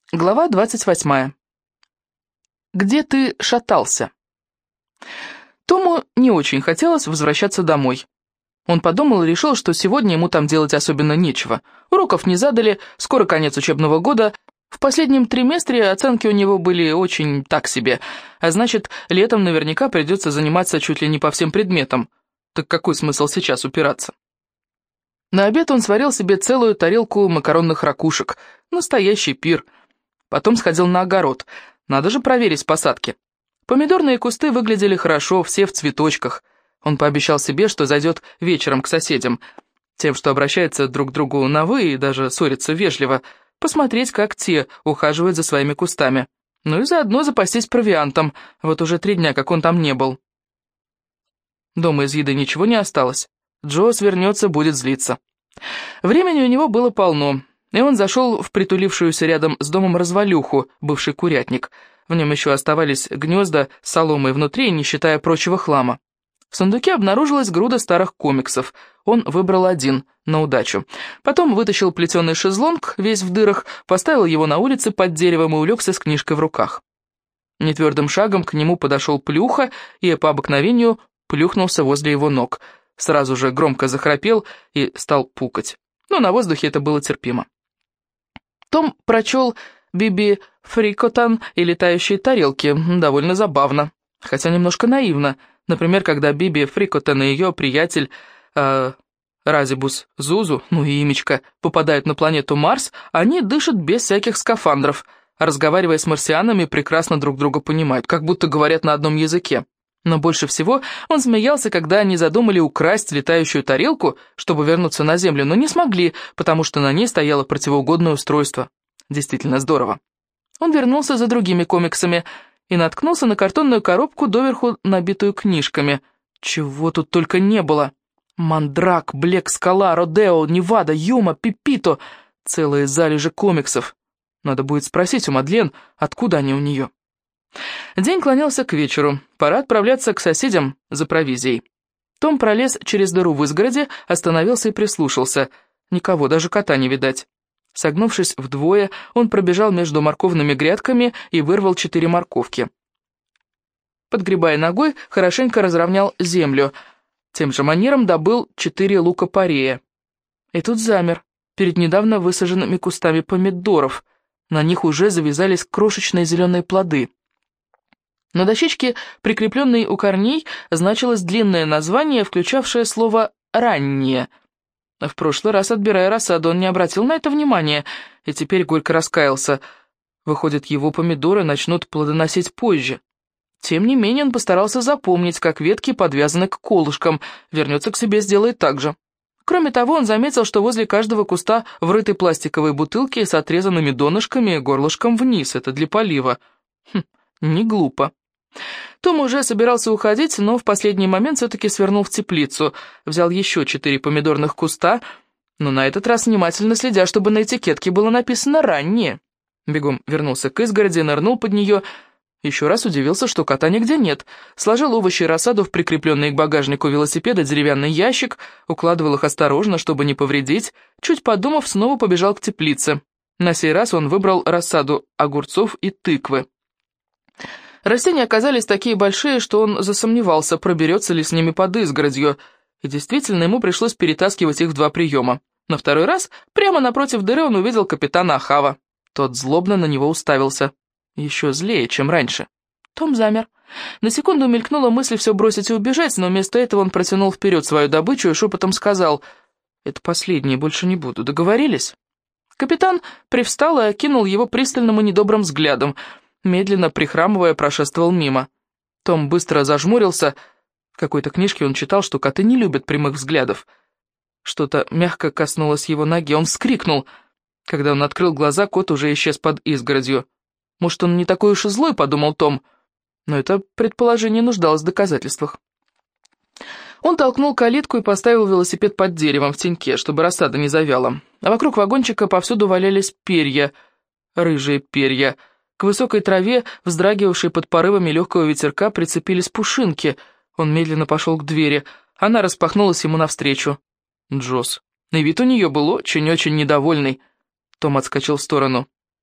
Глава 28. Где ты шатался? Тому не очень хотелось возвращаться домой. Он подумал и решил, что сегодня ему там делать особенно нечего. Уроков не задали, скоро конец учебного года. В последнем триместре оценки у него были очень так себе, а значит, летом наверняка придется заниматься чуть ли не по всем предметам. Так какой смысл сейчас упираться? На обед он сварил себе целую тарелку макаронных ракушек. Настоящий пир. Потом сходил на огород. Надо же проверить посадки. Помидорные кусты выглядели хорошо, все в цветочках. Он пообещал себе, что зайдет вечером к соседям, тем, что обращаются друг к другу на «вы» и даже ссорятся вежливо, посмотреть, как те ухаживают за своими кустами. Ну и заодно запастись провиантом, вот уже 3 дня, как он там не был. Дома из еды ничего не осталось. Джоз вернется, будет злиться. Времени у него было полно. И он зашел в притулившуюся рядом с домом развалюху, бывший курятник. В нем еще оставались гнезда с соломой внутри, не считая прочего хлама. В сундуке обнаружилась груда старых комиксов. Он выбрал один, на удачу. Потом вытащил плетеный шезлонг, весь в дырах, поставил его на улице под деревом и улегся с книжкой в руках. Нетвердым шагом к нему подошел Плюха и по обыкновению плюхнулся возле его ног. Сразу же громко захрапел и стал пукать. Но на воздухе это было терпимо. Том прочел Биби Фрикотан и летающие тарелки. Довольно забавно, хотя немножко наивно. Например, когда Биби Фрикотан и ее приятель Разибус Зузу, ну и имечко, попадают на планету Марс, они дышат без всяких скафандров, а разговаривая с марсианами, прекрасно друг друга понимают, как будто говорят на одном языке. Но больше всего он смеялся, когда они задумали украсть летающую тарелку, чтобы вернуться на Землю, но не смогли, потому что на ней стояло противоугодное устройство. Действительно здорово. Он вернулся за другими комиксами и наткнулся на картонную коробку, доверху набитую книжками. Чего тут только не было. Мандрак, Блек Скала, Родео, Невада, Юма, Пипито. Целые залежи комиксов. Надо будет спросить у Мадлен, откуда они у нее. День клонился к вечеру, пора отправляться к соседям за провизией. Том пролез через дыру в изгороди, остановился и прислушался. Никого, даже кота не видать. Согнувшись вдвое, он пробежал между морковными грядками и вырвал 4 морковки. Подгребая ногой, хорошенько разровнял землю. Тем же манером добыл 4 лука-порея. И тут замер, перед недавно высаженными кустами помидоров. На них уже завязались крошечные зеленые плоды. На дощечке, прикрепленной у корней, значилось длинное название, включавшее слово «раннее». В прошлый раз, отбирая рассаду, он не обратил на это внимания, и теперь горько раскаялся. Выходит, его помидоры начнут плодоносить позже. Тем не менее, он постарался запомнить, как ветки подвязаны к колышкам, вернется к себе, сделает так же. Кроме того, он заметил, что возле каждого куста врыты пластиковые бутылки с отрезанными донышками и горлышком вниз, это для полива. Не глупо. Том уже собирался уходить, но в последний момент все-таки свернул в теплицу, взял еще 4 помидорных куста, но на этот раз внимательно следя, чтобы на этикетке было написано «раннее». Бегом вернулся к изгороди, нырнул под нее, еще раз удивился, что кота нигде нет, сложил овощи и рассаду в прикрепленный к багажнику велосипеда деревянный ящик, укладывал их осторожно, чтобы не повредить, чуть подумав, снова побежал к теплице. На сей раз он выбрал рассаду огурцов и тыквы. Растения оказались такие большие, что он засомневался, проберется ли с ними под изгородью, и действительно ему пришлось перетаскивать их в 2 приема. На второй раз, прямо напротив дыры, он увидел капитана Ахава. Тот злобно на него уставился. Еще злее, чем раньше. Том замер. На секунду мелькнула мысль все бросить и убежать, но вместо этого он протянул вперед свою добычу и шепотом сказал: «Это последнее, больше не буду. Договорились?» Капитан привстал и окинул его пристальным и недобрым взглядом. Медленно, прихрамывая, прошествовал мимо. Том быстро зажмурился. В какой-то книжке он читал, что коты не любят прямых взглядов. Что-то мягко коснулось его ноги. Он вскрикнул. Когда он открыл глаза, кот уже исчез под изгородью. «Может, он не такой уж и злой», — подумал Том. Но это предположение нуждалось в доказательствах. Он толкнул калитку и поставил велосипед под деревом в теньке, чтобы рассада не завяла. А вокруг вагончика повсюду валялись перья, рыжие перья. К высокой траве, вздрагивавшей под порывами легкого ветерка, прицепились пушинки. Он медленно пошел к двери. Она распахнулась ему навстречу. Джоз. И вид у нее был очень-очень недовольный. Том отскочил в сторону.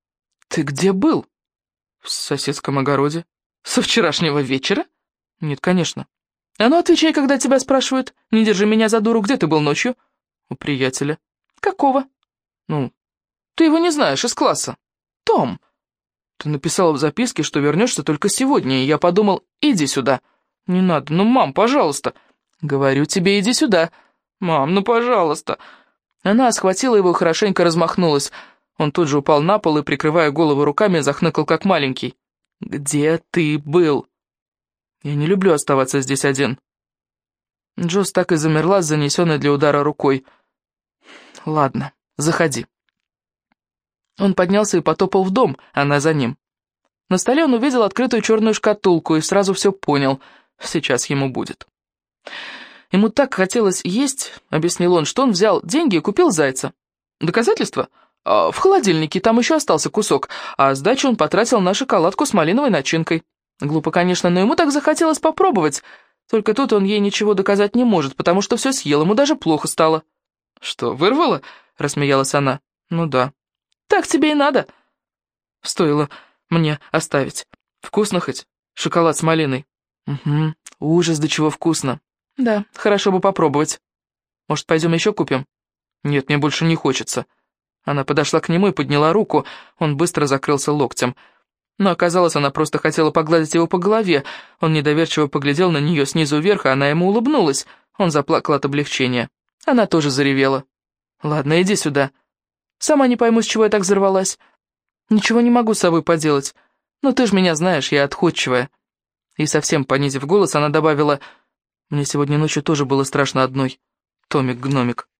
Ты где был? В соседском огороде. Со вчерашнего вечера? Нет, конечно. А ну отвечай, когда тебя спрашивают. Не держи меня за дуру, где ты был ночью? У приятеля. Какого? Ну, ты его не знаешь, из класса. Том. Ты написала в записке, что вернешься только сегодня, и я подумал, иди сюда. Не надо, ну, мам, пожалуйста. Говорю тебе, иди сюда. Мам, ну, пожалуйста. Она схватила его и хорошенько размахнулась. Он тут же упал на пол и, прикрывая голову руками, захныкал, как маленький. «Где ты был?» «Я не люблю оставаться здесь один». Джоз так и замерла с занесенной для удара рукой. «Ладно, заходи». Он поднялся и потопал в дом, она за ним. На столе он увидел открытую черную шкатулку и сразу все понял. Сейчас ему будет. Ему так хотелось есть, объяснил он, что он взял деньги и купил зайца. Доказательство? В холодильнике, там еще остался кусок, а сдачу он потратил на шоколадку с малиновой начинкой. Глупо, конечно, но ему так захотелось попробовать. Только тут он ей ничего доказать не может, потому что все съел, ему даже плохо стало. «Что, вырвало?» — рассмеялась она. «Ну да». «Так тебе и надо». «Стоило мне оставить. Вкусно хоть? Шоколад с малиной?» «Угу, ужас, до чего вкусно». «Да, хорошо бы попробовать. Может, пойдем еще купим?» «Нет, мне больше не хочется». Она подошла к нему и подняла руку, он быстро закрылся локтем. Но оказалось, она просто хотела погладить его по голове. Он недоверчиво поглядел на нее снизу вверх, а она ему улыбнулась. Он заплакал от облегчения. Она тоже заревела. «Ладно, иди сюда. Сама не пойму, с чего я так взорвалась. Ничего не могу с собой поделать. Но ты ж меня знаешь, я отходчивая». И совсем понизив голос, она добавила: «Мне сегодня ночью тоже было страшно одной. Томик-гномик».